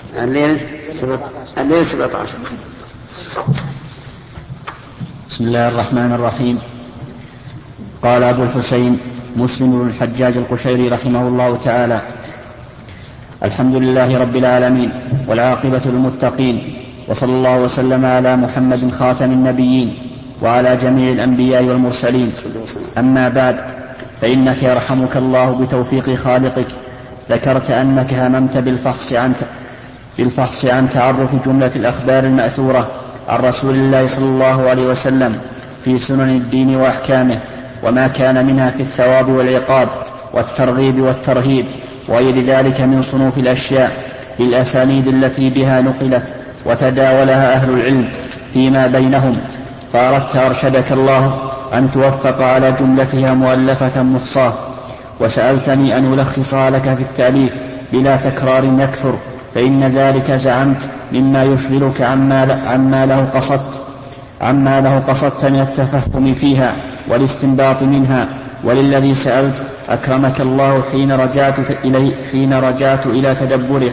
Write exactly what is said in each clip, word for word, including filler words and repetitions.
الليل الليل سبعة عشر. بسم الله الرحمن الرحيم. قال أبو الحسين مسلم بن الحجاج القشيري رحمه الله تعالى: الحمد لله رب العالمين والعاقبة للمتقين، وصلى الله وسلم على محمد خاتم النبيين وعلى جميع الأنبياء والمرسلين. أما بعد، فإنك يرحمك الله بتوفيق خالقك ذكرت أنك هممت بالفحص عن بالفحص عن تعرف جملة الأخبار المأثورة عن رسول الله صلى الله عليه وسلم في سنن الدين وأحكامه، وما كان منها في الثواب والعقاب والترغيب والترهيب وغير ذلك من صنوف الأشياء بالأسانيد التي بها نقلت وتداولها أهل العلم فيما بينهم، فأردت أرشدك الله أن توفق على جملتها مؤلفة مخصاة، وسألتني أن ألخصها لك في التأليف بلا تكرار يكثر، فإن ذلك زعمت مما يشغلك عما, عما له قصدت عما له قصدت من التفهم فيها والاستنباط منها. وللذي سألت أكرمك الله حين رجعت إليه حين رجعت إلى تدبره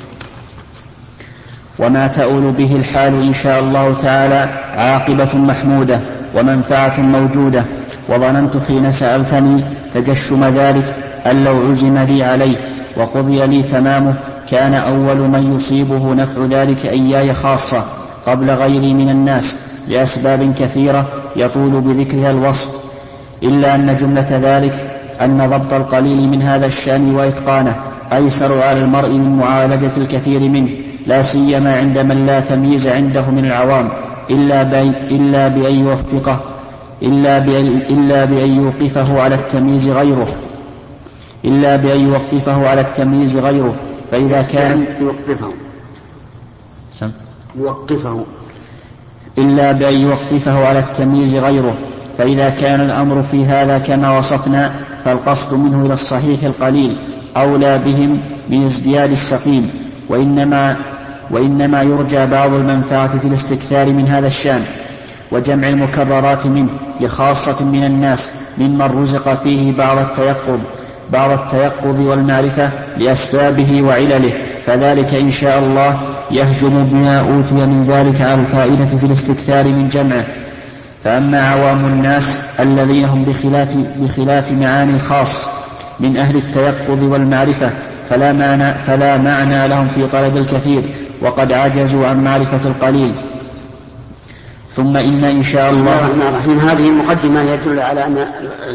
وما تؤول به الحال إن شاء الله تعالى عاقبة محمودة ومنفعة موجودة. وظننت حين سألتني تجشم ذلك أن لو عزم لي عليه وقضي لي تمامه كان أول من يصيبه نفع ذلك إياي خاصة قبل غيري من الناس لأسباب كثيرة يطول بذكرها الوصف، إلا أن جملة ذلك أن ضبط القليل من هذا الشأن وإتقانه أيسر على المرء من معالجة الكثير منه، لا سيما عند من لا تمييز عنده من العوام إلا إلا بأن يوفقه إلا بأن, إلا بأن يوقفه على التمييز غيره إلا بأن يوقفه على التمييز غيره فإذا كان يوقفه سم يوقفه إلا بأن يوقفه على التمييز غيره فإذا كان الأمر في هذا كما وصفنا فالقصد منه إلى الصحيح القليل أولى بهم من ازدياد السقيم، وإنما, وإنما يرجى بعض المنفعة في الاستكثار من هذا الشأن وجمع المكررات منه لخاصة من الناس ممن رزق فيه بعض التيقظ بعض التيقظ والمعرفة لأسبابه وعلله، فذلك إن شاء الله يهجم بما أوتي من ذلك على الفائدة في الاستكثار من جمعه. فأما عوام الناس الذين هم بخلاف, بخلاف معاني خاص من أهل التيقظ والمعرفة فلا معنى, فلا معنى لهم في طلب الكثير وقد عجزوا عن معرفة القليل. ثم إن إن شاء الله الرحمن الرحيم. هذه المقدمة يدل على أن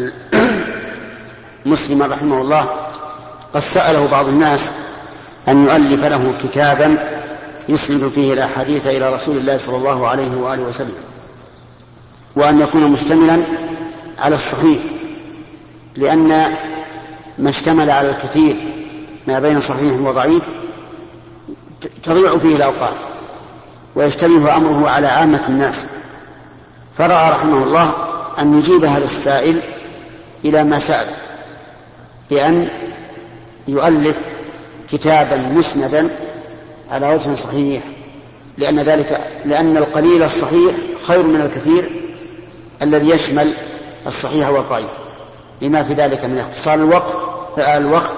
مسلم رحمه الله قد سأله بعض الناس أن يؤلف له كتابا يسند فيه الأحاديث إلى رسول الله صلى الله عليه وآله وسلم، وأن يكون مشتملا على الصحيح، لأن ما اشتمل على الكثير ما بين صحيح وضعيف تضيع فيه الأوقات ويشتبه أمره على عامة الناس، فرأى رحمه الله أن يجيب هذا السائل إلى ما سأل بأن يؤلف كتابا مسندا على وجه صحيح، لأن ذلك لأن القليل الصحيح خير من الكثير الذي يشمل الصحيح والضعيف، لما في ذلك من اختصار الوقت الوقت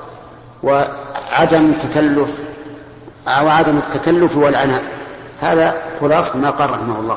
وعدم تكلف أو عدم التكلف والعناء. هذا خلاص ما قال رحمه الله.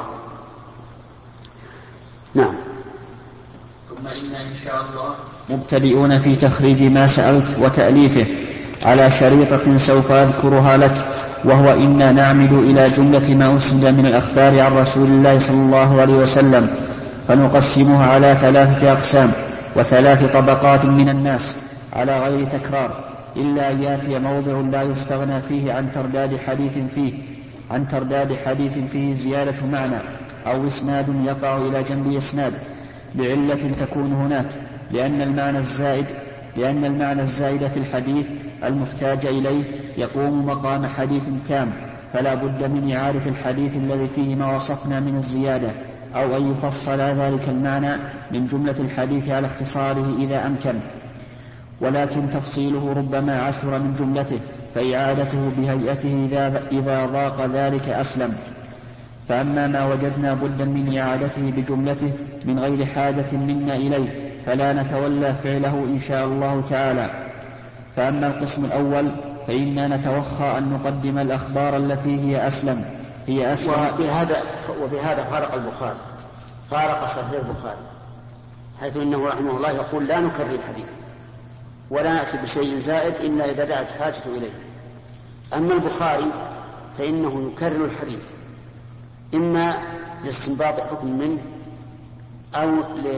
نعم. ثم إن إن شاء الله مبتدئون في تخريج ما سألت وتأليفه على شريطة سوف أذكرها لك، وهو إنا نعمد إلى جملة ما أسند من الأخبار عن رسول الله صلى الله عليه وسلم فنقسمها على ثلاثة أقسام وثلاث طبقات من الناس على غير تكرار، إلا أن يأتي موضع لا يستغنى فيه عن ترداد حديث فيه عن ترداد حديث فيه زيادة معنى أو إسناد يقع إلى جنب إسناد بعلة تكون هناك، لأن المعنى الزائد لأن المعنى الزائد في الحديث المحتاج إليه يقوم مقام حديث تام، فلا بد من إعادة الحديث الذي فيه ما وصفنا من الزيادة، أو أن يفصل ذلك المعنى من جملة الحديث على اختصاره إذا أمكن، ولكن تفصيله ربما عسر من جملته، فإعادته بهيئته إذا ضاق ذلك أسلم. فأما ما وجدنا بدا من إعادته بجملته من غير حاجة منا إليه فلا نتولى فعله إن شاء الله تعالى. فأما القسم الأول فإننا نتوخى أن نقدم الأخبار التي هي أسلم هي أسلم وبهذا, وبهذا فارق البخاري فارق صحيح البخاري، حيث إنه رحمه الله يقول لا نكرر الحديث ولا نأتي بشيء زائد إلا إذا دعت حاجة إليه. أما البخاري فإنه يكرر الحديث إما لاستنباط حكم منه أو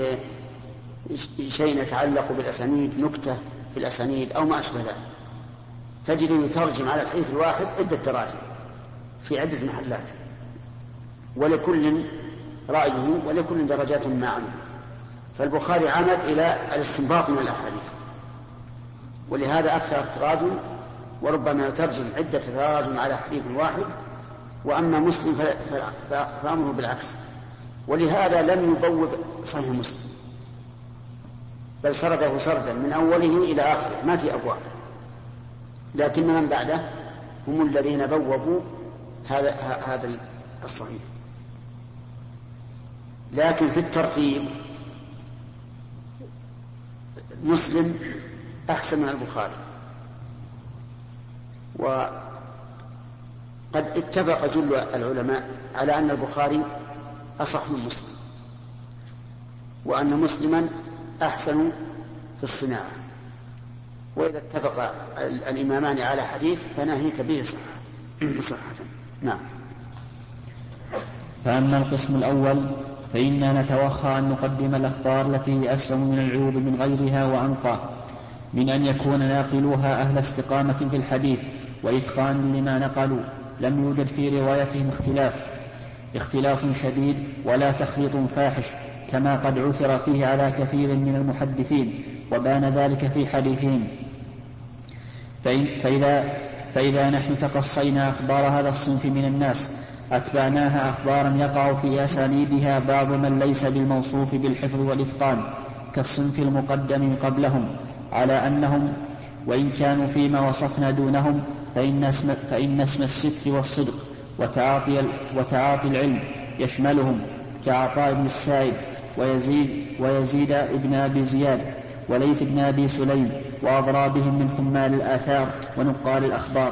لشيء يتعلق بالأسانيد، نكتة في الأسانيد أو ما أشبه ذلك، تجد يترجم على الحديث الواحد عدة تراجم في عدة محلات، ولكل رأيه ولكل درجات ما عمل. فالبخاري عمد إلى الاستنباط من الأحاديث، ولهذا أكثر التراجم، وربما يترجم عدة تراجم على حديث واحد. وأما مسلم فأمره بالعكس، ولهذا لم يبوب صحيح مسلم بل سرده سردا من أوله إلى آخره ما في أبواب، لكن من بعده هم الذين بوبوا هذا هذا الصحيح. لكن في الترتيب مسلم أحسن من البخاري، وقد اتفق جل العلماء على أن البخاري أصح من مسلم، وأن مسلما أحسن في الصناعة. وإذا اتفق الإمامان على حديث فناهيك به صحة. نعم. فأما القسم الأول فإننا نتوخى أن نقدم الأخبار التي هي أسلم من العيوب من غيرها وأنقى من أن يكون ناقلوها أهل استقامة في الحديث وإتقان لما نقلوا، لم يوجد في روايتهم اختلاف اختلاف شديد ولا تخليط فاحش كما قد عثر فيه على كثير من المحدثين، وبان ذلك في حديثهم. فإذا, فإذا نحن تقصينا أخبار هذا الصنف من الناس أتبعناها أخبارا يقع في أسانيدها بعض من ليس بالموصوف بالحفظ والإتقان كالصنف المقدم قبلهم، على أنهم وإن كانوا فيما وصفنا دونهم فإن اسم, فإن اسم الستر والصدق وتعاطي, وتعاطي العلم يشملهم، كعطاء بن السائب ويزيد, ويزيد ابن أبي زياد وليث بن أبي سليم وأضرابهم من حمال الآثار ونقال الأخبار.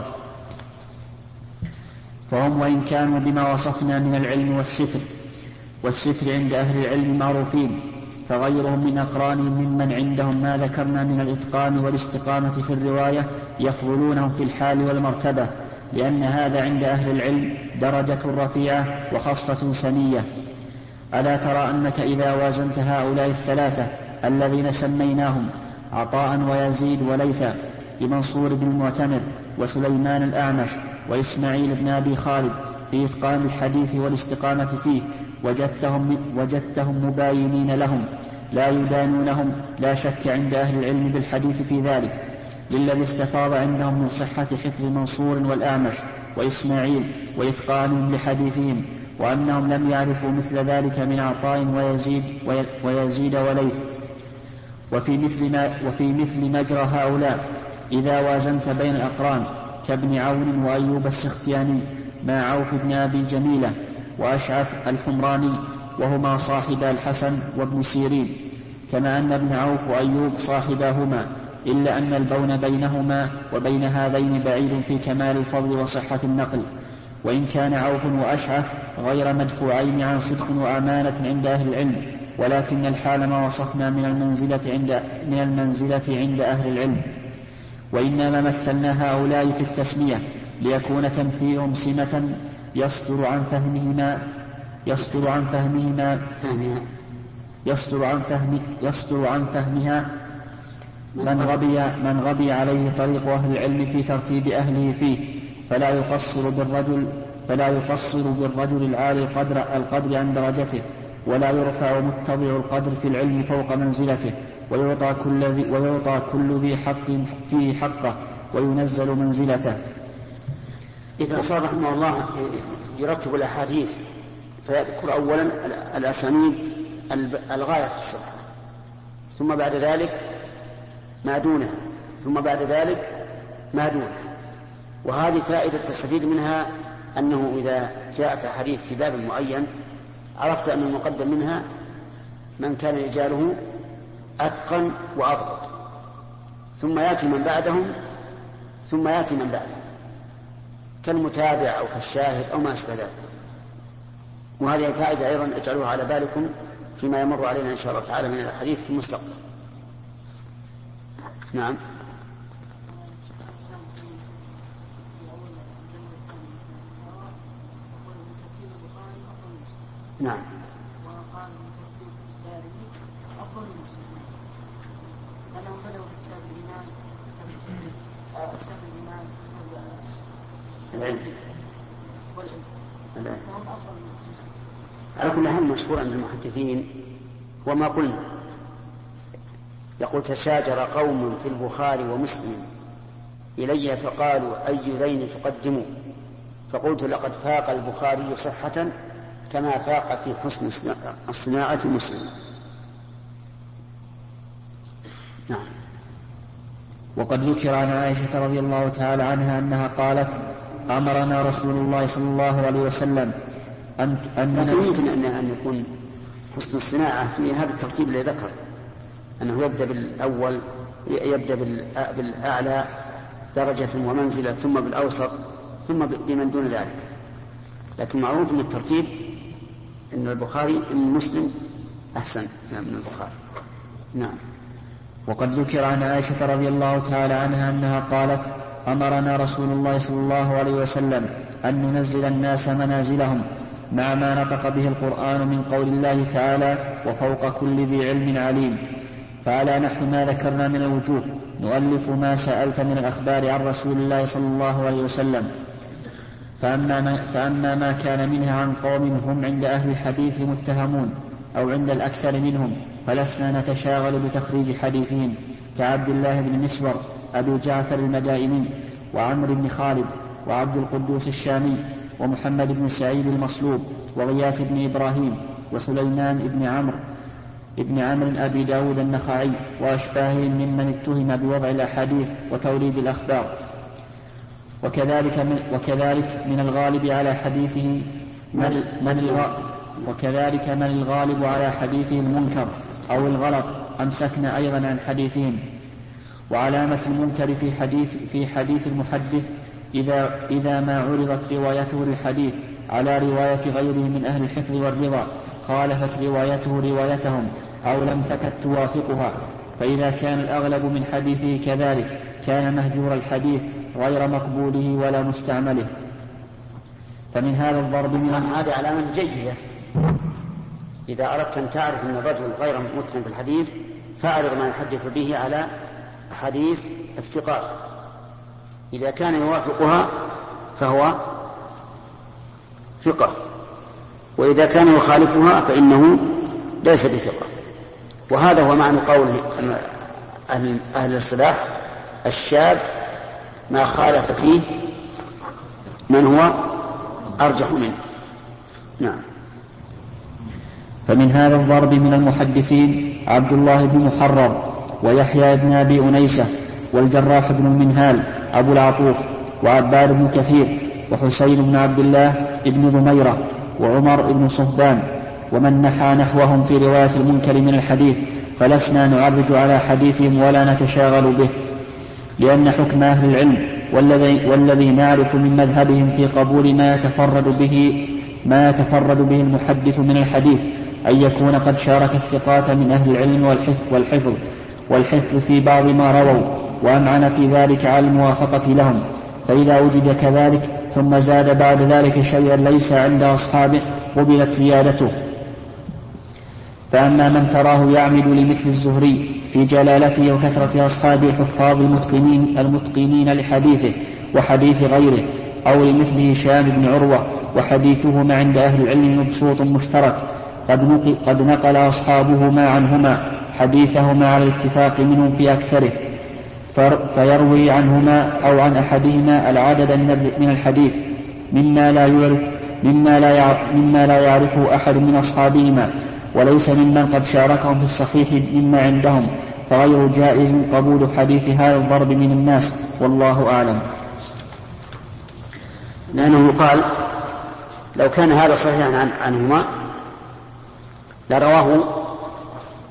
فهم وإن كانوا بما وصفنا من العلم والستر والستر عند أهل العلم معروفين، فغيرهم من أقرانهم ممن عندهم ما ذكرنا من الإتقان والاستقامة في الرواية يفضلونهم في الحال والمرتبة، لأن هذا عند أهل العلم درجة رفيعة وخصلة سنية. ألا ترى أنك إذا وازنت هؤلاء الثلاثة الذين سميناهم عطاء ويزيد وليثا بمنصور بن المعتمر وسليمان الأعمش وإسماعيل بن أبي خالد في إتقان الحديث والاستقامة فيه، وجدتهم, وجدتهم مباينين لهم لا يدانونهم لا شك عند أهل العلم بالحديث في ذلك، للذي استفاض عندهم من صحة حفظ منصور والأعمش وإسماعيل وإتقانهم لحديثهم، وأنهم لم يعرفوا مثل ذلك من عطاء ويزيد, ويزيد وليث. وفي مثل, ما وفي مثل مجرى هؤلاء إذا وازنت بين الأقران كابن عون وأيوب السختياني مع عوف بن أبي جميلة وأشعث الحمراني وهما صاحبا الحسن وابن سيرين، كما أن ابن عوف وأيوب صاحباهما، إلا أن البون بينهما وبين هذين بعيد في كمال الفضل وصحة النقل، وإن كان عوف وأشعث غير مدفوعين عن صدق وأمانة عند أهل العلم، ولكن الحال ما وصفنا من المنزلة عند, من المنزلة عند أهل العلم. وإنما مثلنا هؤلاء في التسمية ليكون تمثيلهم سمة يصدر عن فهمهما يصدر عن فهمهما يصدر عن فهم يصدر عن فهمها من غبي من غبي عليه طريق أهل العلم في ترتيب أهله فيه، فلا يقصر بالرجل فلا يقصر بالرجل العالي القدر القدر عن درجته، ولا يرفع متبع القدر في العلم فوق منزلته، ويعطى كل ذي ويعطى كل ذي حق فيه حقه وينزل منزلته. إذا صار رحمه الله يرتب الأحاديث فيذكر أولا الأسانيد الغاية في الصحة، ثم بعد ذلك ما دونها، ثم بعد ذلك ما دونها. وهذه فائدة تستفيد منها أنه إذا جاءت حديث في باب معين عرفت أن المقدم منها من كان رجاله أتقن وأضبط، ثم يأتي من بعدهم ثم يأتي من بعده كالمتابع أو كالشاهد أو ما أشبه ذلك. وهذه الفائدة أيضا اجعلوها على بالكم فيما يمر علينا إن شاء الله تعالى من الحديث في المستقبل. نعم. نعم. وقال من ترتيب الدارمي أفضل المسلمين لأنهم بدأوا بكتاب الإيمان كتاب الإيمان العلم والعلم العلم. فهم أفضل المسلمين. على كل حال مشهور عند المحدثين وما قلنا، يقول تشاجر قوم في البخاري ومسلم إلي فقالوا أي ذين تقدموا، فقلت لقد فاق البخاري صحة كما فاق في حسن الصناعة مسلم. نعم. وقد ذكر عن عائشة رضي الله تعالى عنها أنها قالت أمرنا رسول الله صلى الله عليه وسلم أن لكن يمكن أن يكون حسن الصناعة في هذا الترتيب الذي ذكر أنه يبدأ بالأول، يبدأ بالأعلى درجة ومنزلة ثم بالأوسط ثم بمن دون ذلك، لكن معروف أن الترتيب أن البخاري أن مسلم أحسن من البخاري. نعم. وقد ذكر عن عائشة رضي الله تعالى عنها أنها قالت أمرنا رسول الله صلى الله عليه وسلم أن ننزل الناس منازلهم مع ما نطق به القرآن من قول الله تعالى وفوق كل ذي علم عليم، فعلى نحو ما ذكرنا من الوجوه نؤلف ما سألت من الأخبار عن رسول الله صلى الله عليه وسلم. فأما ما, فأما ما كان منها عن قوم هم عند أهل الحديث متهمون أو عند الأكثر منهم فلسنا نتشاغل بتخريج حديثهم كعبد الله بن مسور أبي جعفر المدائني وعمر بن خالد وعبد القدوس الشامي ومحمد بن سعيد المصلوب وغياث بن إبراهيم وسليمان بن عمرو ابن عمرو أبي داود النخعي وأشباههم ممن اتهم بوضع الأحاديث وتوليد الأخبار. وكذلك من, وكذلك من الغالب على حديثه من, من الغالب وكذلك من الغالب على حديثه المنكر أو الغلط أمسكنا أيضا عن حديثهم. وعلامة المنكر في حديث, في حديث المحدث إذا, إذا ما عرضت روايته للحديث على رواية غيره من أهل الحفظ والرضا خالفت روايته روايتهم أو لم تكد توافقها، فإذا كان الأغلب من حديثه كذلك كان مهجور الحديث غير مقبوله ولا مستعمله. فمن هذا الضرب من هذه علامة جيدة. إذا أردت أن تعرف أن الرجل غير متقن في الحديث فاعرض ما يحدث به على حديث الثقات، إذا كان يوافقها فهو ثقة، وإذا كان يخالفها فإنه ليس بثقة. وهذا هو معنى قول أهل, أهل الصلاح الشاذ ما خالف فيه من هو أرجح منه. نعم. فمن هذا الضرب من المحدثين عبد الله بن محرر ويحيى بن أبي أنيسة والجراح بن المنهال أبو العطوف وعباد بن كثير وحسين بن عبد الله بن ضميرة وعمر بن صهبان ومن نحى نحوهم في رواية المنكر من الحديث، فلسنا نعرج على حديثهم ولا نتشاغل به، لأن حكم أهل العلم والذي, والذي نعرف من مذهبهم في قبول ما يتفرد به ما يتفرد به المحدث من الحديث أن يكون قد شارك الثقات من أهل العلم والحفظ والحفظ في بعض ما رووا وأمعن في ذلك على الموافقة لهم، فإذا وجد كذلك ثم زاد بعد ذلك شيئا ليس عند أصحابه قبلت زيادته. فأما من تراه يعمد لمثل الزهري في جلالته وكثرة أصحابه الحفاظ المتقنين, المتقنين لحديثه وحديث غيره، أو لمثل هشام بن عروة وحديثهما عند أهل العلم مبسوط مشترك قد نقل, قد نقل أصحابهما عنهما حديثهما على الاتفاق منهم في أكثره، فيروي عنهما أو عن أحدهما العدد من الحديث مما لا يعرف مما لا يعرف مما لا يعرفه أحد من أصحابهما وليس ممن قد شاركهم في الصحيح مما عندهم، فغير جائز قبول حديث هذا الضرب من الناس، والله أعلم. لأنه يقال لو كان هذا صحيحا عن عنهما لرواه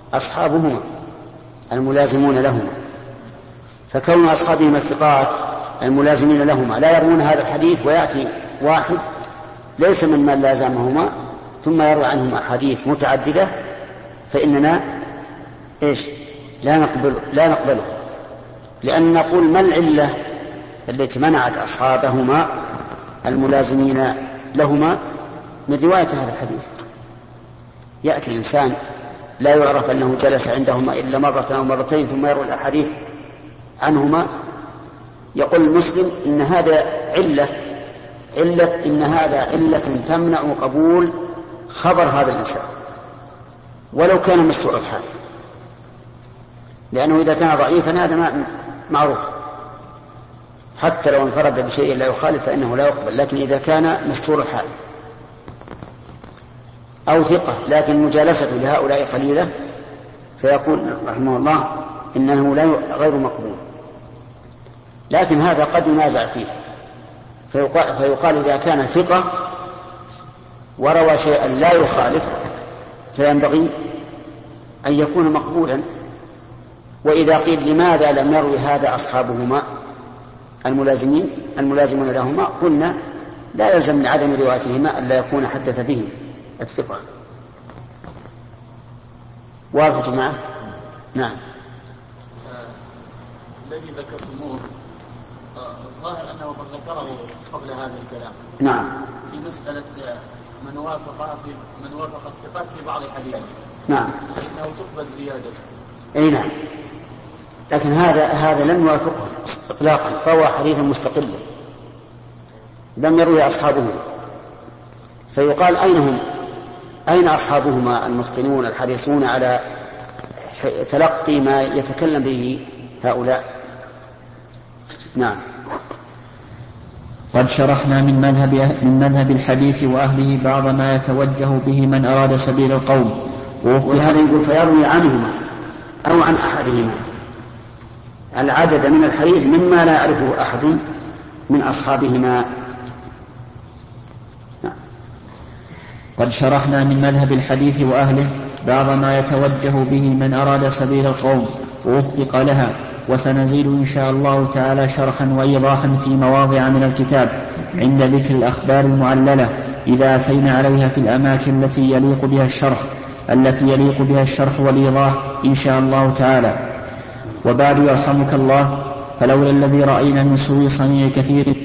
أصحابهما الملازمون لهما، فكون أصحابهما الثقات الملازمين لهما لا يروون هذا الحديث، ويأتي واحد ليس ممن لازمهما ثم يروي عنهما أحاديث متعددة، فإننا إيش لا نقبل لا نقبله، لأن نقول ما العلة التي منعت أصحابهما الملازمين لهما من رواية هذا الحديث؟ يأتي إنسان لا يعرف أنه جلس عندهما إلا مرة أو مرتين ثم يروي الأحاديث عنهما، يقول المسلم إن هذا علة علة إن هذا علة تمنع قبول خبر هذا الإنسان ولو كان مستوى الحال، لأنه إذا كان ضعيفا هذا معروف، حتى لو انفرد بشيء لا يخالف فإنه لا يقبل، لكن إذا كان مستور الحال أو ثقة لكن مجالسة لهؤلاء قليلة فيقول رحمه الله إنه لا غير مقبول. لكن هذا قد ينازع فيه، فيقال, فيقال إذا كان ثقة وروى شيئا لا يخالف فينبغي أن يكون مقبولا. وإذا قيل لماذا لم يروي هذا أصحابهما الملازمين الملازمون لهما، قلنا لا يلزم من عدم روايتهما ألا يكون حدث به الثقة. واضح معه؟ نعم. الذي ذكرتموه الظاهر أنه قد ذكره قبل هذا الكلام. نعم. في مسألة من وافق في من وافق الثقات في بعض الحديث. نعم. فإنه تقبل زيادة. أي نعم. لكن هذا هذا لم يوافقه إطلاقا، فهو حديث مستقل لم يروي أصحابهما، فيقال أين هم؟ أين أصحابهما المتقنون الحريصون على تلقي ما يتكلم به هؤلاء؟ نعم. قد شرحنا من مذهب من مذهب الحديث وأهله بعض ما يتوجه به من أراد سبيل القوم، ولهذا يقول فيروي عنهما أو عن أحدهما العدد من الحديث مما لا يعرفه أحد من أصحابهما. قد شرحنا من مذهب الحديث وأهله بعض ما يتوجه به من أراد سبيل القوم ووفق لها، وسنزيد إن شاء الله تعالى شرحا وإيضاحا في مواضع من الكتاب عند ذكر الأخبار المعللة إذا أتينا عليها في الأماكن التي يليق بها الشرح التي يليق بها الشرح والإيضاح إن شاء الله تعالى. وبعد يرحمك الله، فلولا الذي رأينا من سوء صنيع كثير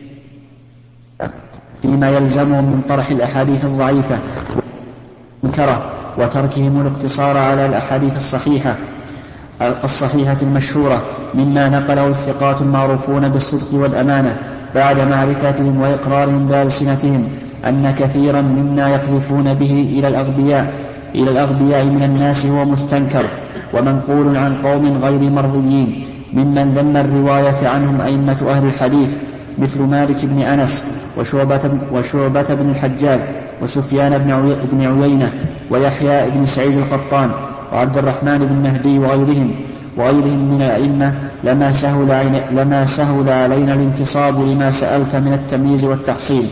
فيما يلزمهم من طرح الأحاديث الضعيفة والمنكرة وتركهم الاقتصار على الأحاديث الصحيحة الصحيحة المشهورة مما نقله الثقات المعروفون بالصدق والأمانة بعد معرفتهم وإقرارهم بألسنتهم أن كثيرا مما يقذفون به إلى الأغبياء إلى الأغبياء من الناس هو مستنكر ومنقول عن قوم غير مرضيين ممن ذم الرواية عنهم أئمة أهل الحديث مثل مالك بن أنس وشعبة, وشعبة بن الحجاج وسفيان بن عيينة ويحيى بن سعيد القطان وعبد الرحمن بن مهدي وغيرهم وغيرهم من الأئمة لما سهل, لما سهل علينا الانتصاب لما سألت من التمييز والتحصيل.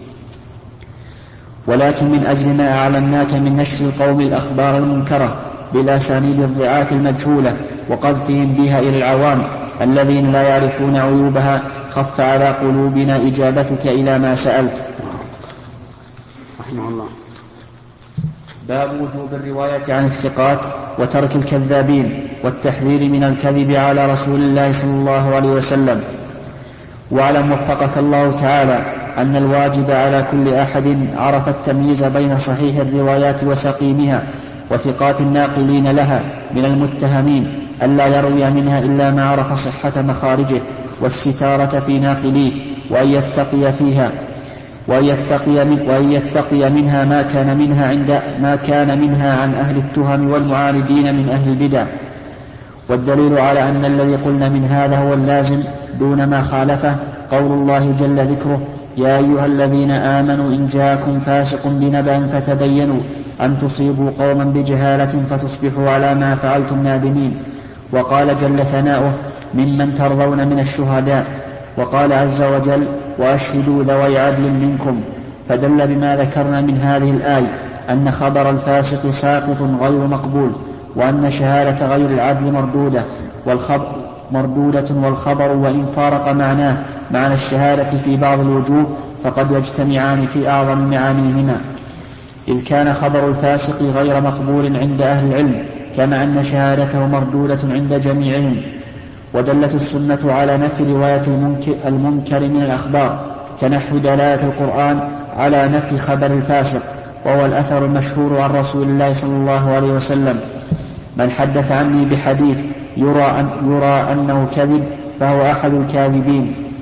ولكن من أجل ما أعلمناك من نشر القوم الأخبار المنكرة بالأسانيد الضعاف المجهولة وقذفهم بها إلى العوام الذين لا يعرفون عيوبها خف على قلوبنا إجابتك إلى ما سألت. رحمه الله. باب وجوب الرواية عن الثقات وترك الكذابين والتحذير من الكذب على رسول الله صلى الله عليه وسلم. واعلم وفقك الله تعالى أن الواجب على كل أحد عرف التمييز بين صحيح الروايات وسقيمها وثقات الناقلين لها من المتهمين ألا يروي منها إلا ما عرف صحة مخارجه والستارة في ناقليه وأن يتقي فيها وأن يتقي, من وأن يتقي منها ما كان منها عند ما كان منها عن أهل التهم والمعاندين من أهل البدع. والدليل على أن الذي قلنا من هذا هو اللازم دون ما خالفه قول الله جل ذكره يا أيها الذين آمنوا إن جاءكم فاسق بنبأ فتبينوا أن تصيبوا قوما بجهالة فتصبحوا على ما فعلتم نادمين. وقال جل ثناؤه ممن ترضون من الشهداء. وقال عز وجل وأشهدوا ذوي عدل منكم. فدل بما ذكرنا من هذه الآية أن خبر الفاسق ساقط غير مقبول وأن شهادة غير العدل مردودة والخبر, مردودة، والخبر وإن فارق معناه معنى الشهادة في بعض الوجوه فقد يجتمعان في أعظم معانيهما، إذ كان خبر الفاسق غير مقبول عند أهل العلم، كما أن شهادته مردودة عند جميعهم. ودلت السنة على نفي رواية المنكر, المنكر من الأخبار، كنحو دلالة القرآن على نفي خبر الفاسق، وهو الأثر المشهور عن رسول الله صلى الله عليه وسلم: من حدث عني بحديث يرى, أن يرى أنه كذب فهو أحد الكاذبين.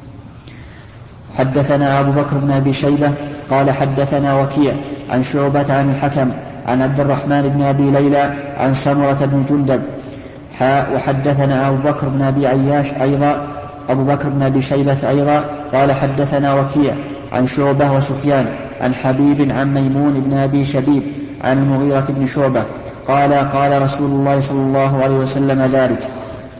حدثنا أبو بكر بن أبي شيبة قال حدثنا وكيع عن شعبة عن الحكم عن عبد الرحمن بن أبي ليلى عن سمرة بن جندب حاء. وحدثنا أبو بكر بن أبي عياش أيضا أبو بكر بن أبي شيبة أيضا قال حدثنا وكيع عن شعبة وسفيان عن حبيب عن ميمون بن أبي شبيب عن المغيرة بن شعبة قال قال رسول الله صلى الله عليه وسلم ذلك.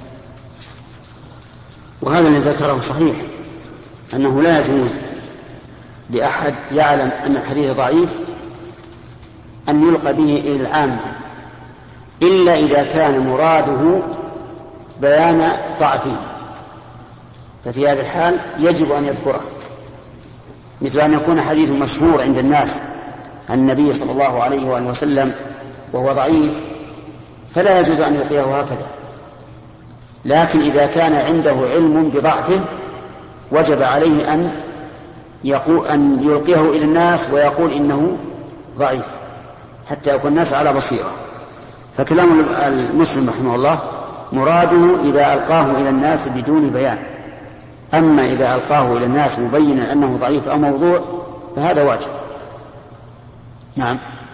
وهذا اللي ذكره صحيح، أنه لا يجوز لأحد يعلم أن الحديث ضعيف أن يلقى به إلى العامة، إلا إذا كان مراده بيان ضعفه، ففي هذا الحال يجب أن يذكره، مثل أن يكون حديث مشهور عند الناس عن النبي صلى الله عليه وآله وسلم وهو ضعيف، فلا يجوز أن يلقيه هكذا. لكن إذا كان عنده علم بضعفه وجب عليه أن يقول أن يلقيه إلى الناس ويقول إنه ضعيف حتى يكون الناس على بصيرة. فكلام المسلم رحمه الله مراده إذا ألقاه إلى الناس بدون بيان، أما إذا ألقاه إلى الناس مبينا أنه ضعيف أو موضوع فهذا واجب. نعم.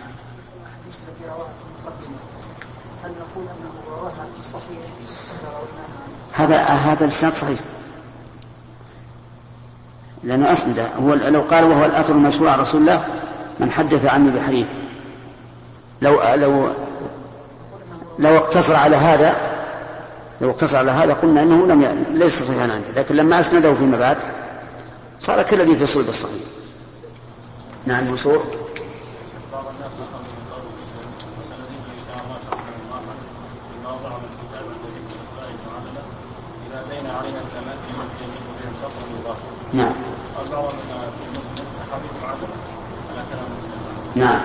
هذا هذا الإسناد صحيح لأنه أسند، هو لو قال وهو الأثر المشروع عن رسول الله من حدث عني بحديث، لو لو لو اقتصر على هذا لو اقتصر على هذا قلنا انه لم ي... ليس صحيحا عنده، لكن لما اسنده فيما بعد صار كالذي في صلب الصحيح. نعم. وصور بعض الناس نقل من قول وسنزيد ان شاء الله شرحنا الله بما وضع من الكتاب الذي في الاخبار المعلمه اذا اتينا عليها الاماكن التي يجب بها الشرط المضاف. نعم. أربعة من المسلم أحاديث معلمة على كلام مسلم. نعم.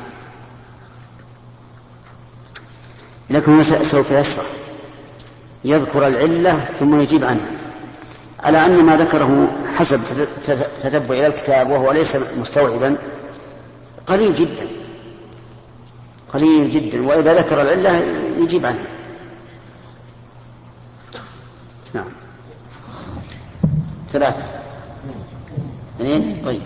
لكن سوف يشرح يذكر العلة ثم يجيب عنها، على أن ما ذكره حسب تتبع إلى الكتاب وهو ليس مستوعبا قليل جدا قليل جدا وإذا ذكر العلة يجيب عنها. نعم. ثلاثة اثنين. طيب.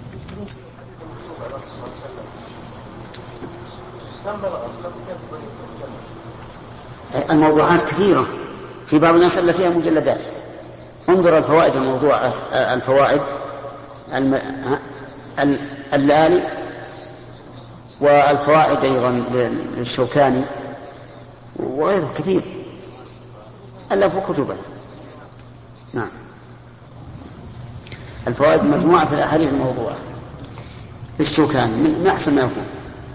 الموضوعات كثيرة، في بعض الناس اللي فيها مجلدات. انظر الفوائد الموضوعة، الفوائد اللالي والفوائد أيضا للشوكاني وغيره كثير ألفوا كتبا. نعم. الفوائد مجموعة في الأحاديث الموضوعة للشوكاني من أحسن ما يكون.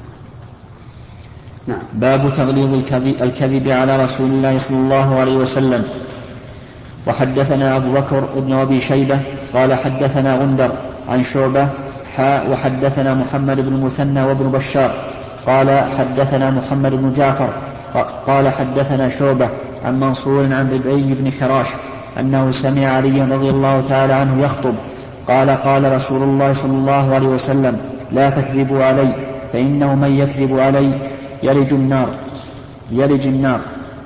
نعم. باب تغليظ الكذب على رسول الله صلى الله عليه وسلم. وحدثنا أبو بكر بن أبي شيبة قال حدثنا غندر عن شعبة حاء. وحدثنا محمد بن المثنى وابن بشار قال حدثنا محمد بن جعفر قال حدثنا شعبة عن منصور عن ربعي بن حراش أنه سمع علي رضي الله تعالى عنه يخطب قال قال رسول الله صلى الله عليه وسلم لا تكذبوا علي فإنه من يكذب علي يلج النار يلج النار.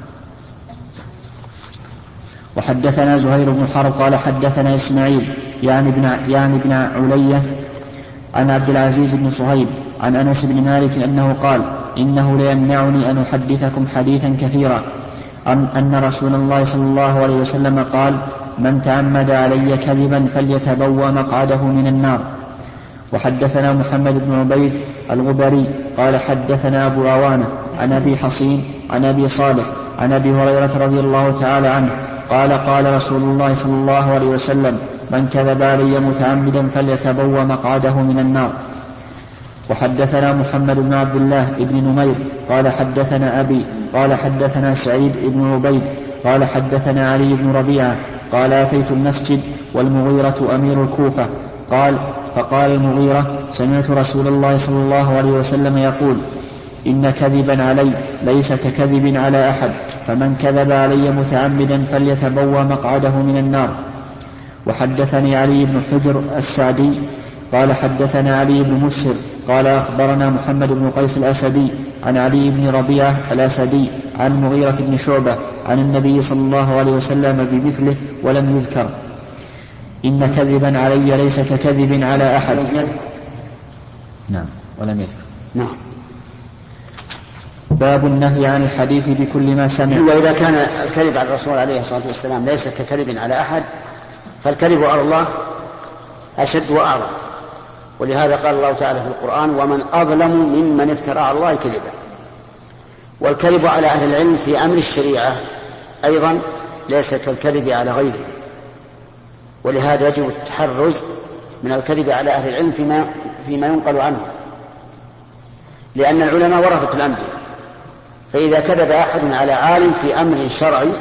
وحدثنا زهير بن حرب قال حدثنا إسماعيل يعني ابن يعني ابن علية عن عبد العزيز بن صهيب عن أنس بن مالك أنه قال إنه ليمنعني أن أحدثكم حديثا كثيرا أن, أن رسول الله صلى الله عليه وسلم قال من تعمد علي كذبا فليتبوأ مقعده من النار. وحدثنا محمد بن عبيد الغبري قال حدثنا أبو عوانة عن أبي حصين عن أبي صالح عن أبي هريرة رضي الله تعالى عنه قال قال رسول الله صلى الله عليه وسلم من كذب علي متعمدا فليتبوأ مقعده من النار. وحدثنا محمد بن عبد الله بن نمير قال حدثنا أبي قال حدثنا سعيد بن عبيد قال حدثنا علي بن ربيعة قال أتيت المسجد والمغيرة أمير الكوفة قال فقال المغيرة سمعت رسول الله صلى الله عليه وسلم يقول إن كذبا علي ليس ككذب على أحد فمن كذب علي متعمدا فليتبوى مقعده من النار. وحدثني علي بن حجر السعدي قال حدثنا علي بن مسهر قال أخبرنا محمد بن قيس الأسدي عن علي بن ربيعة الأسدي عن مغيرة بن شعبة عن النبي صلى الله عليه وسلم بمثله ولم يذكر إن كذبا علي ليس ككذب على أحد. نعم ولم يذكر. نعم. باب النهي عن الحديث بكل ما سمع. وإذا كان الكذب على الرسول عليه الصلاة والسلام ليس ككذب على أحد فالكذب على الله أشد وأعظم، ولهذا قال الله تعالى في القرآن ومن أظلم ممن افترى على الله كذبا. والكذب على أهل العلم في أمر الشريعة أيضا ليس كالكذب على غيره، ولهذا يجب التحرز من الكذب على أهل العلم فيما, فيما ينقل عنه، لأن العلماء ورثة الأنبياء، فإذا كذب أحد على عالم في أمر شرعي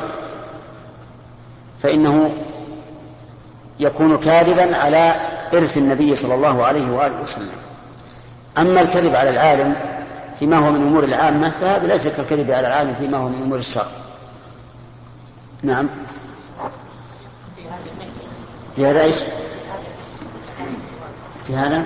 فإنه يكون كاذبا على إرث النبي صلى الله عليه وآله وسلم. أما الكذب على العالم فيما هو من أمور العامة فهذا ليس كالكذب على العالم فيما هو من أمور الشرع. نعم. في هذا إيش؟ في هذا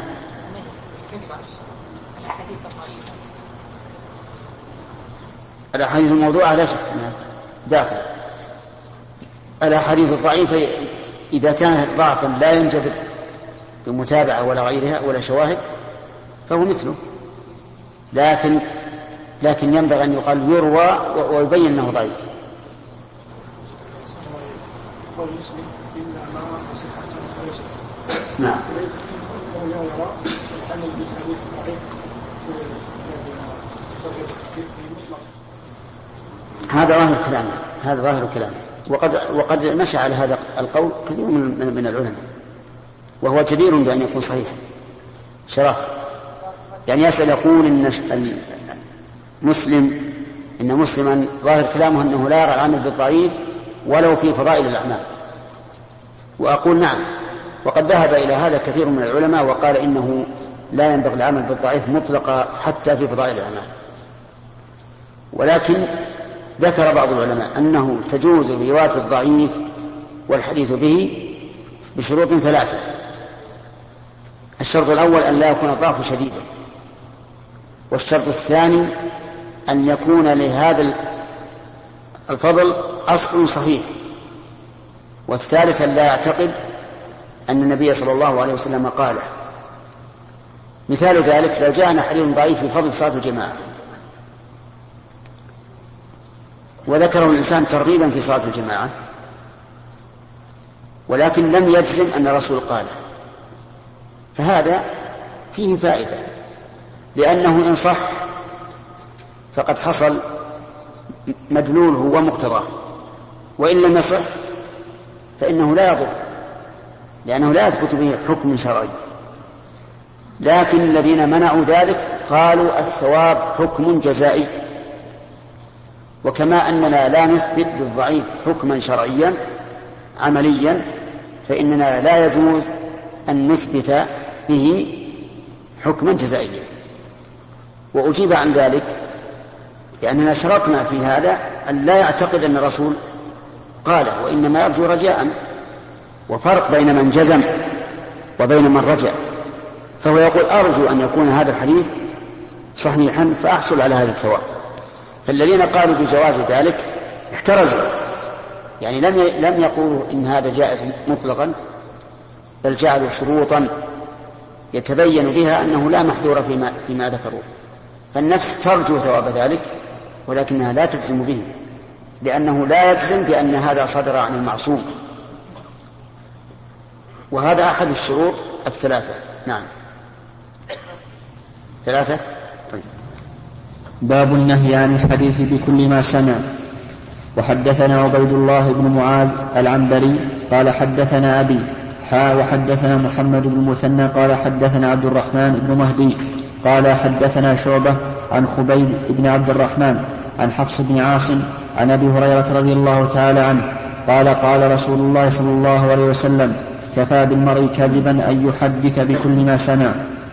الأحاديث الموضوعة لا شك أنها داخل. الأحاديث الضعيفة إذا كانت ضعفا لا ينجبر بمتابعة ولا غيرها ولا شواهد فهو مثله، لكن لكن ينبغي أن يقال يروى ويبين أنه ضعيف. نعم. هذا ظاهر كلامه هذا ظاهر كلامه وقد وقد مشى على هذا القول كثير من من العلماء، وهو جدير بأن يكون صحيح شرف. يعني يسأل يقول إن مسلم إن مسلما ظاهر كلامه أنه لا يرى العمل بالضعيف ولو في فضائل الأعمال، وأقول نعم، وقد ذهب إلى هذا كثير من العلماء وقال إنه لا ينبغي العمل بالضعيف مطلقا حتى في فضائل الأعمال. ولكن ذكر بعض العلماء أنه تجوز رواية الضعيف والحديث به بشروط ثلاثة. الشرط الأول أن لا يكون الضعف شديدا، والشرط الثاني أن يكون لهذا الفضل أصل صحيح، والثالث أن لا يعتقد أن النبي صلى الله عليه وسلم قاله. مثال ذلك لو جاءنا حديث ضعيف في فضل صلاة الجماعة وذكره الإنسان ترغيبا في صلاة الجماعة ولكن لم يجزم أن الرسول قاله، فهذا فيه فائدة، لأنه إن صح فقد حصل مدلوله ومقتضاه، وإن لم يصح فإنه لا يضر لأنه لا يثبت به حكم شرعي. لكن الذين منعوا ذلك قالوا الثواب حكم جزائي، وكما أننا لا نثبت بالضعيف حكما شرعيا عمليا فإننا لا يجوز أن نثبت به حكما جزائيا. وأجيب عن ذلك لأننا شرطنا في هذا أن لا يعتقد أن الرسول قاله، وإنما يرجو رجاء، وفرق بين من جزم وبين من رجع. فهو يقول أرجو أن يكون هذا الحديث صحيحا فأحصل على هذا الثواب. فالذين قالوا بجواز ذلك احترزوا، يعني لم لم يقولوا إن هذا جائز مطلقا، بل جعلوا شروطا يتبين بها أنه لا محذور فيما, فيما ذكروا. فالنفس ترجو ثواب ذلك ولكنها لا تجزم به، لأنه لا يجزم بأن هذا صدر عن المعصوم، وهذا أحد الشروط الثلاثة. نعم ثلاثة. طيب. باب النهي عن الحديث بكل ما سمع. وحدثنا عبيد الله بن معاذ العنبري قال حدثنا أبي حا وحدثنا محمد بن المثنى قال حدثنا عبد الرحمن بن مهدي قال حدثنا شعبة عن خبيب بن عبد الرحمن عن حفص بن عاصم عن أبي هريرة رضي الله تعالى عنه قال قال رسول الله صلى الله عليه وسلم كفى بالمرء كذبا أن يحدث بكل ما سمع.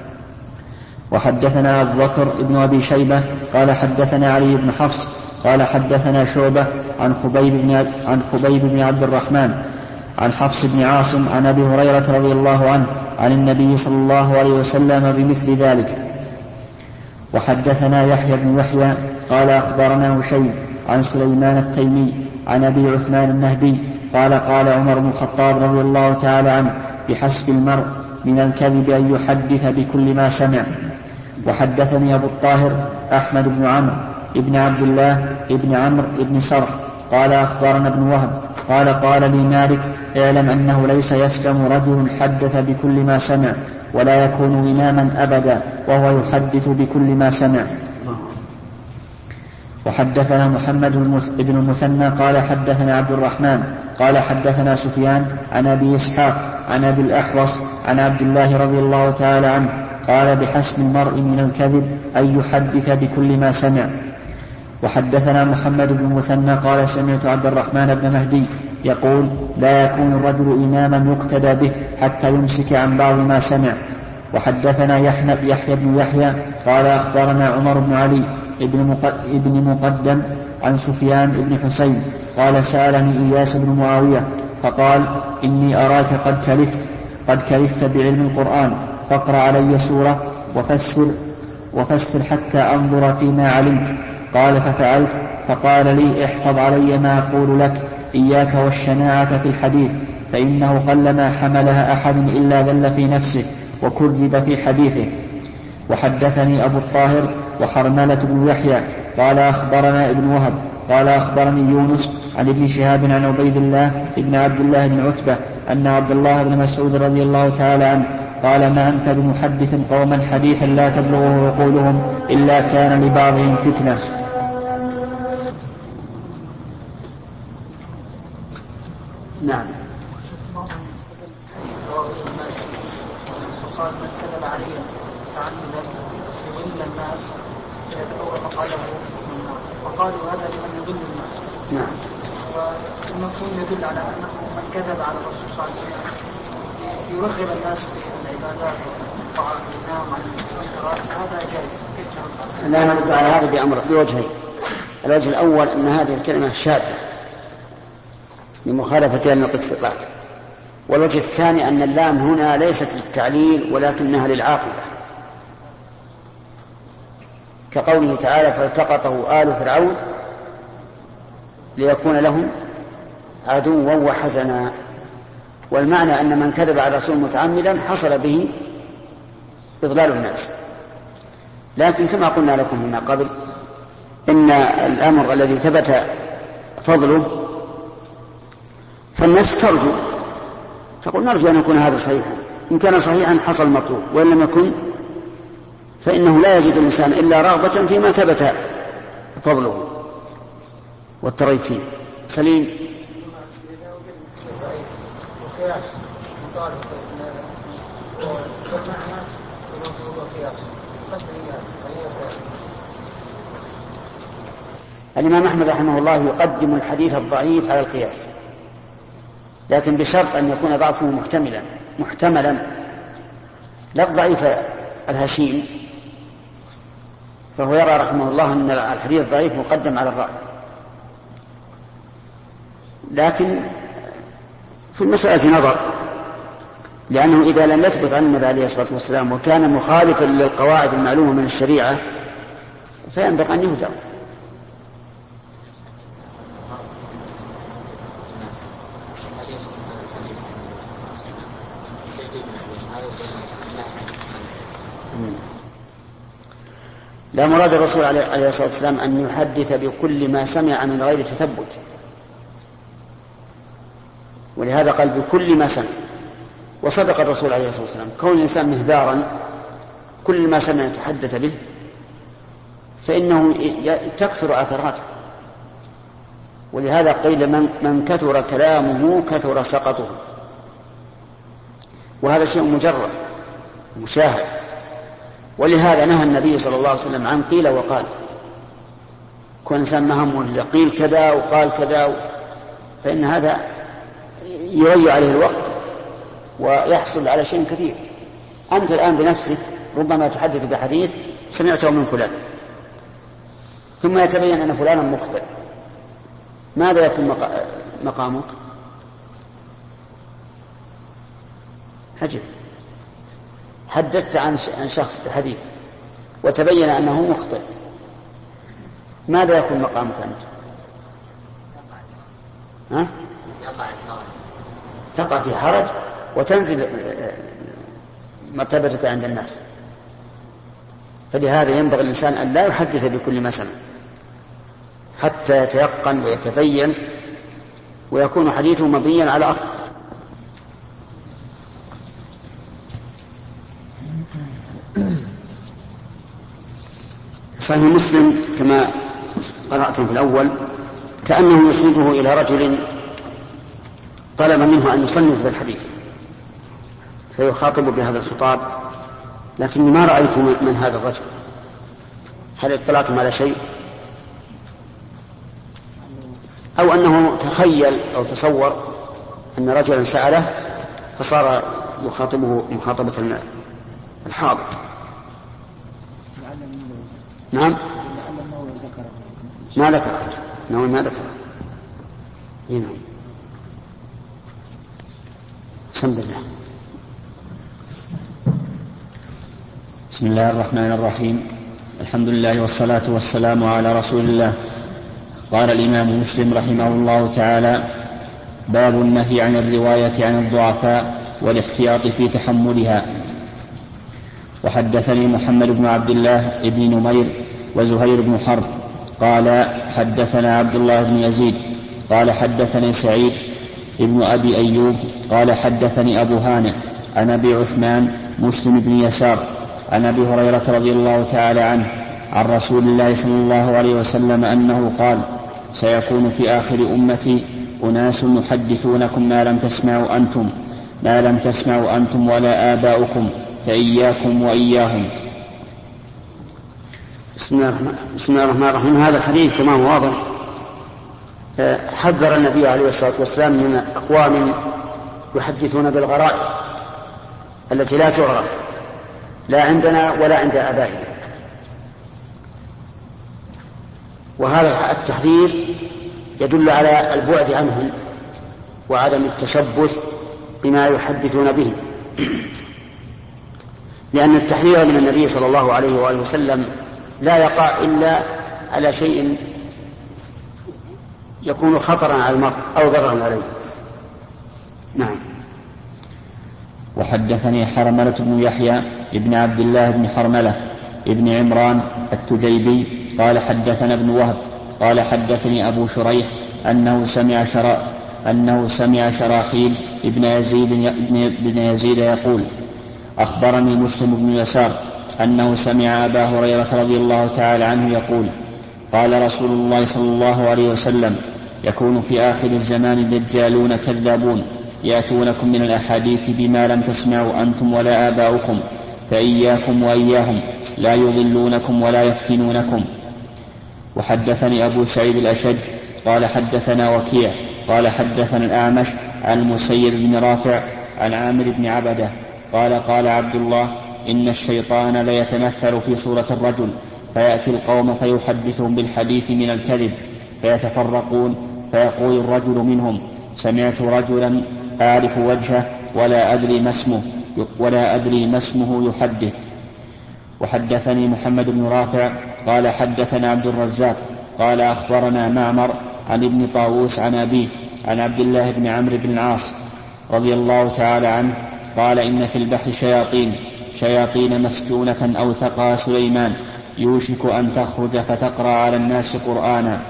وحدثنا أبو بكر بن أبي شيبة قال حدثنا علي بن حفص قال حدثنا شعبة عن خبيب بن عن خبيب بن عبد الرحمن عن حفص بن عاصم عن أبي هريرة رضي الله عنه عن النبي صلى الله عليه وسلم بمثل ذلك. وحدثنا يحيى بن يحيى قال أخبرنا هشيم عن سليمان التيمي عن أبي عثمان النهدي قال قال عمر بن الخطاب رضي الله تعالى عنه بحسب المرء من الكذب أن يحدث بكل ما سمع. وحدثني أبو الطاهر أحمد بن عمرو ابن عبد الله ابن عمرو ابن سرح قال أخبرنا ابن وهب قال قال لي مالك اعلم أنه ليس يسلم رجل حدث بكل ما سمع ولا يكون إماما أبدا وهو يحدث بكل ما سمع. وحدثنا محمد بن المثنى قال حدثنا عبد الرحمن قال حدثنا سفيان عن أبي إسحاق عن أبي الأحوص عن عبد الله رضي الله تعالى عنه قال بحسب المرء من الكذب أن يحدث بكل ما سمع. وحدثنا محمد بن المثنى قال سمعت عبد الرحمن بن مهدي يقول لا يكون الرجل إماما يقتدى به حتى يمسك عن بعض ما سمع. وحدثنا يحيى بن يحيى قال أخبرنا عمر بن علي ابن مقدم عن سفيان بن حسين قال سألني إياس بن معاوية فقال إني أراك قد كلفت قد كلفت بعلم القرآن فاقرأ علي سورة وفسر وفسر حتى أنظر فيما علمت. قال ففعلت فقال لي احفظ علي ما أقول لك إياك والشناعة في الحديث فإنه قلما حملها أحد إلا ذل في نفسه وكذب في حديثه. وحدثني أبو الطاهر وحرملة بن يحيى قال أخبرنا ابن وهب قال أخبرني يونس عن ابن شهاب عن عبيد الله ابن عبد الله بن عتبة أن عبد الله بن مسعود رضي الله تعالى عنه قال ما أنت بمحدث قوما حديثا لا تبلغه عقولهم إلا كان لبعضهم فتنة. نعم. قال من كذب علي تعمدا يضل الناس فيتبوأ مقعده اسم النار وقالوا هذا لمن يضل الناس. نعم. والمفهوم يدل على انه من كذب على الرسول صلى الله عليه وسلم يرغب الناس في العبادات والطاعات والنام عن المنكرات هذا جائز. كيف ترد؟ لا نرد على هذا بأمر بوجهين. الوجه الأول أن هذه الكلمة شاذة لمخالفتها للقطعات. والوجه الثاني أن اللام هنا ليست للتعليل ولكنها للعاقبة كقوله تعالى فالتقطه آل فرعون ليكون لهم عدوا وحزنا. والمعنى أن من كذب على الرسول متعمدا حصل به إضلال الناس. لكن كما قلنا لكم من قبل إن الأمر الذي ثبت فضله فالنفس ترجو تقول نرجو أن يكون هذا صحيحا. إن كان صحيحا حصل المطلوب وإن لم يكن فإنه لا يزيد الإنسان إلا رغبة فيما ثبت فضله والترغيب فيه. سليم. الإمام أحمد رحمه الله يقدم الحديث الضعيف على القياس لكن بشرط أن يكون ضعفه محتملا محتملا لا ضعيف الهشيم فهو يرى رحمه الله أن الحديث الضعيف مقدم على الرأي. لكن في المسألة نظر لأنه إذا لم يثبت عن النبي عليه الصلاة والسلام وكان مخالفا للقواعد المعلومة من الشريعة فينبغي أن يهدر. لا مراد الرسول عليه الصلاة والسلام أن يحدث بكل ما سمع من غير تثبت ولهذا قال بكل ما سمع. وصدق الرسول عليه الصلاة والسلام كون الإنسان مهذارا كل ما سمع يتحدث به فإنه تكثر أثراته. ولهذا قيل من, من كثر كلامه كثر سقطه وهذا شيء مجرد مشاهد. ولهذا نهى النبي صلى الله عليه وسلم عن قيل وقال. كل إنسان مهم قيل كذا وقال كذا، فإن هذا يضيع عليه الوقت ويحصل على شيء كثير. أنت الآن بنفسك ربما تحدث بحديث سمعته من فلان ثم يتبين أن فلانا مخطئ، ماذا يكون مقامك؟ عجب، حدثت عن شخص بحديث وتبين أنه مخطئ، ماذا يكون مقامك أنت؟ ها؟ تقع في حرج وتنزل مرتبتك عند الناس. فلهذا ينبغي الإنسان أن لا يحدث بكل ما سمع حتى يتيقن ويتبين ويكون حديثه مبنيا على أصل. صحيح مسلم كما قرأتم في الأول كأنه يصنفه إلى رجل طلب منه أن يصنف بالحديث فيخاطب بهذا الخطاب، لكني ما رأيت من هذا الرجل. هل اطلعتم على شيء؟ أو أنه تخيل أو تصور أن رجلا سأله فصار يخاطبه مخاطبة الحاضر. نعم ما ذكر نعم ما ذكر هنا. الحمد لله. بسم الله الرحمن الرحيم. الحمد لله والصلاة والسلام على رسول الله. قال الإمام مسلم رحمه الله تعالى: باب النهي عن الرواية عن الضعفاء والاحتياط في تحملها. وحدثني محمد بن عبد الله بن نمير وزهير بن حرب قال حدثنا عبد الله بن يزيد قال حدثني سعيد ابن أبي أيوب قال حدثني أبو هانئ عن أبي عثمان مسلم بن يسار عن أبي هريرة رضي الله تعالى عنه عن رسول الله صلى الله عليه وسلم أنه قال: سيكون في آخر أمتي أناس يحدثونكم ما لم تسمعوا أنتم ما لم تسمعوا أنتم ولا آباؤكم فإياكم وإياهم. بسم الله الرحمن الرحيم. هذا الحديث كما هو واضح حذر النبي عليه الصلاة والسلام من أقوام يحدثون بالغرائب التي لا تعرف لا عندنا ولا عند آبائنا، وهذا التحذير يدل على البعد عنهم وعدم التشبث بما يحدثون به، لأن التحذير من النبي صلى الله عليه وآله وسلم لا يقع إلا على شيء يكون خطرا على المرء أو ضررا عليه. نعم. وحدثني حرملة بن يحيى ابن عبد الله بن حرملة ابن عمران التجيبي قال حدثنا ابن وهب قال حدثني أبو شريح أنه سمع شرا أنه سمع شراحيل ابن يزيد ابن يزيد يقول: أخبرني مسلم بن يسار أنه سمع أبا هريرة رضي الله تعالى عنه يقول: قال رسول الله صلى الله عليه وسلم: يكون في آخر الزمان دجالون كذابون يأتونكم من الأحاديث بما لم تسمعوا أنتم ولا آباؤكم فإياكم وإياهم لا يضلونكم ولا يفتنونكم. وحدثني أبو سعيد الأشج قال حدثنا وكيع قال حدثنا الأعمش عن المسيب بن رافع عن عامر بن عبده قال: قال عبد الله: إن الشيطان ليتمثل في صورة الرجل فيأتي القوم فيحدثهم بالحديث من الكذب فيتفرقون فيقول الرجل منهم: سمعت رجلا أعرف وجهه ولا أدري ما اسمه ولا أدري ما اسمه يحدث. وحدثني محمد بن رافع قال حدثنا عبد الرزاق قال أخبرنا معمر عن ابن طاووس عن أبيه عن عبد الله بن عمرو بن العاص رضي الله تعالى عنه قال: إن في البحر شياطين شياطين مسجونة أوثقها سليمان يوشك أن تخرج فتقرأ على الناس قرآنا.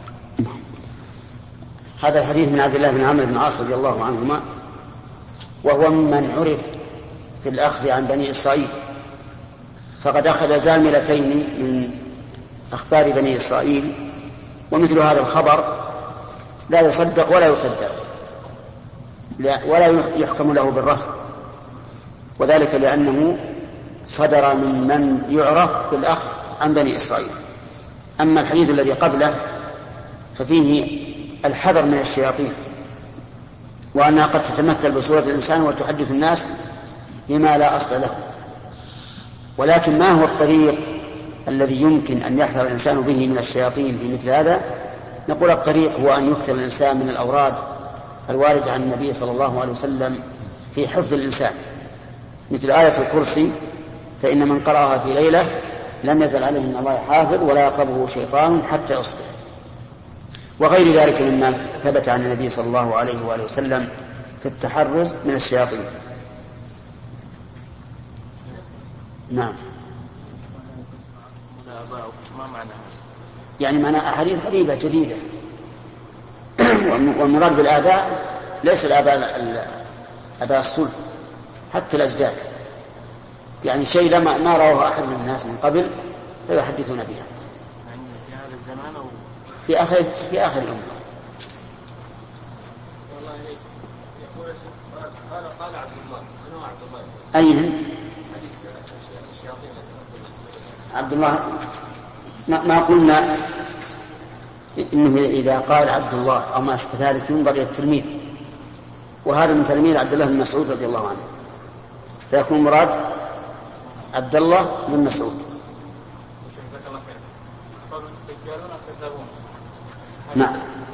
هذا الحديث من عبد الله بن عمرو بن العاص رضي الله عنهما، وهو ممن عرف في الأخذ عن بني إسرائيل، فقد أخذ زاملتين من أخبار بني إسرائيل، ومثل هذا الخبر لا يصدق ولا يكذب ولا يحكم له بالرفض، وذلك لأنه صدر من من يعرف بالأخذ عن بني إسرائيل. أما الحديث الذي قبله ففيه الحذر من الشياطين، وأنها قد تتمثل بصورة الإنسان وتحدث الناس بما لا أصل له. ولكن ما هو الطريق الذي يمكن أن يحذر الإنسان به من الشياطين في مثل هذا؟ نقول الطريق هو أن يكثر الإنسان من الأوراد الواردة عن النبي صلى الله عليه وسلم في حفظ الإنسان، مثل آية الكرسي، فإن من قرأها في ليلة لم يزل عليه من الله حافظ ولا يقربه شيطان حتى يصبح، وغير ذلك مما ثبت عن النبي صلى الله عليه وآله وسلم في التحرز من الشياطين. نعم. يعني معنى أحاديث غريبة جديدة. والمراد بالآباء ليس الآباء آباء الصلب، حتى الأجداد، يعني شيء لما ما رواه أحد من الناس من قبل فيحدثون بها في هذا الزمان أو في آخر في آخر الأمة. يقول قال قال عبد الله أنا عبد الله أين عبد الله؟ ما, ما قلنا إنه إذا قال عبد الله أو ما أشبه ذلك ينظر إلى التلميذ، وهذا من تلميذ عبد الله بن مسعود رضي الله عنه، فيكون مراد عبد الله بن مسعود. نعم.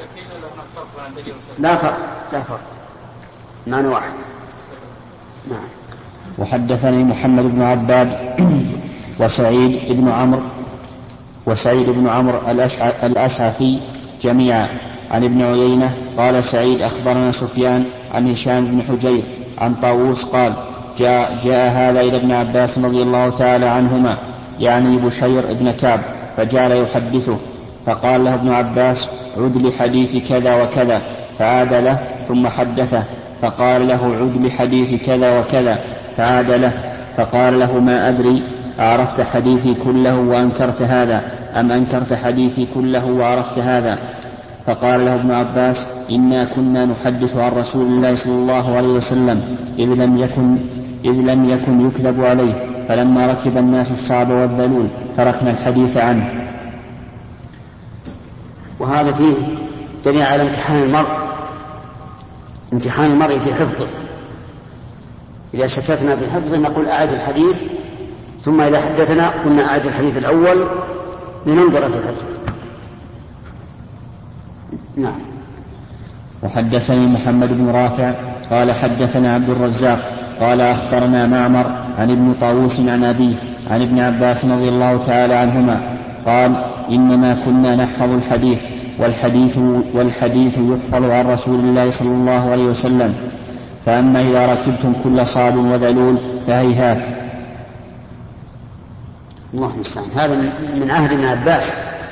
لا فرق لا فرق معنى واحد. نعم. وحدثني محمد بن عباد وسعيد بن عمرو وسعيد بن عمرو الأشعثي جميعا عن ابن عيينة قال سعيد أخبرنا سفيان عن هشام بن حجير عن طاووس قال جاء, جاء هذا إلى ابن عباس رضي الله تعالى عنهما يعني بشير ابن كعب فجعل يحدثه، فقال له ابن عباس عد لحديث كذا وكذا، فعاد له ثم حدثه، فقال له عد لحديث كذا وكذا، فعاد له، فقال له ما أدري أعرفت حديثي كله وأنكرت هذا أم أنكرت حديثي كله وعرفت هذا؟ فقال له ابن عباس إنا كنا نحدث عن رسول الله صلى الله عليه وسلم إذ لم يكن, إذ لم يكن يكذب عليه، فلما ركب الناس الصعب والذلول تركنا الحديث عنه. وهذا فيه دليل على امتحان المرء امتحان المرء في حفظه. إذا شككنا في حفظه نقول أعد الحديث، ثم إذا حدثنا قلنا أعد الحديث الأول لننظر في حفظه. نعم. وحدثني محمد بن رافع قال حدثنا عبد الرزاق قال أخبرنا معمر عن ابن طاووس عن أبيه عن ابن عباس رضي الله تعالى عنهما قال إنما كنا نحفظ الحديث والحديث, والحديث يحفظ عن رسول الله صلى الله عليه وسلم، فأما إذا ركبتم كل صعب وذلول فهيهات. الله المستعان. هذا من عهد ابن عباس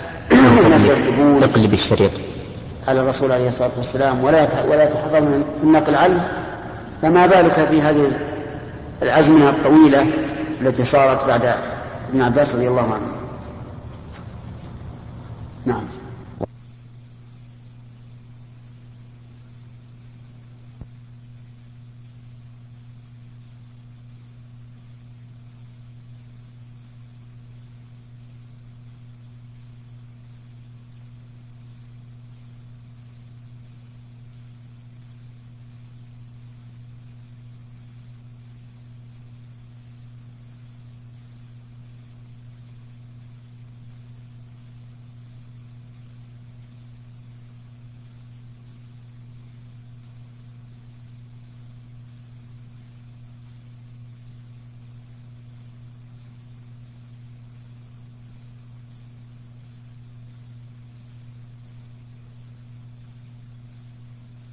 اقلب الشريط على الرسول عليه الصلاة والسلام ولا ولا يتحرون في النقل عنه، فما بالك في هذه الأزمنة الطويلة التي صارت بعد ابن عباس رضي الله عنه. نعم.